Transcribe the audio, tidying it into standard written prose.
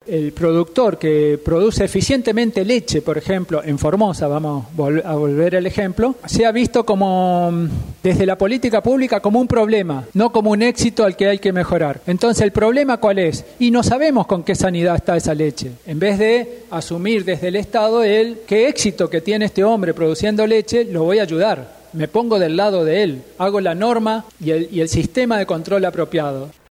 el productor que produce eficientemente leche, por ejemplo, en Formosa, vamos a volver al ejemplo, sea visto como, desde la política pública, como un problema, no como un éxito al que hay que mejorar. Entonces, ¿el problema cuál es? Y no sabemos con qué sanidad está esa leche. En vez de asumir desde el Estado qué éxito que tiene este hombre produciendo leche, lo voy a ayudar. Me pongo del lado de él, hago la norma y el sistema de control apropiado.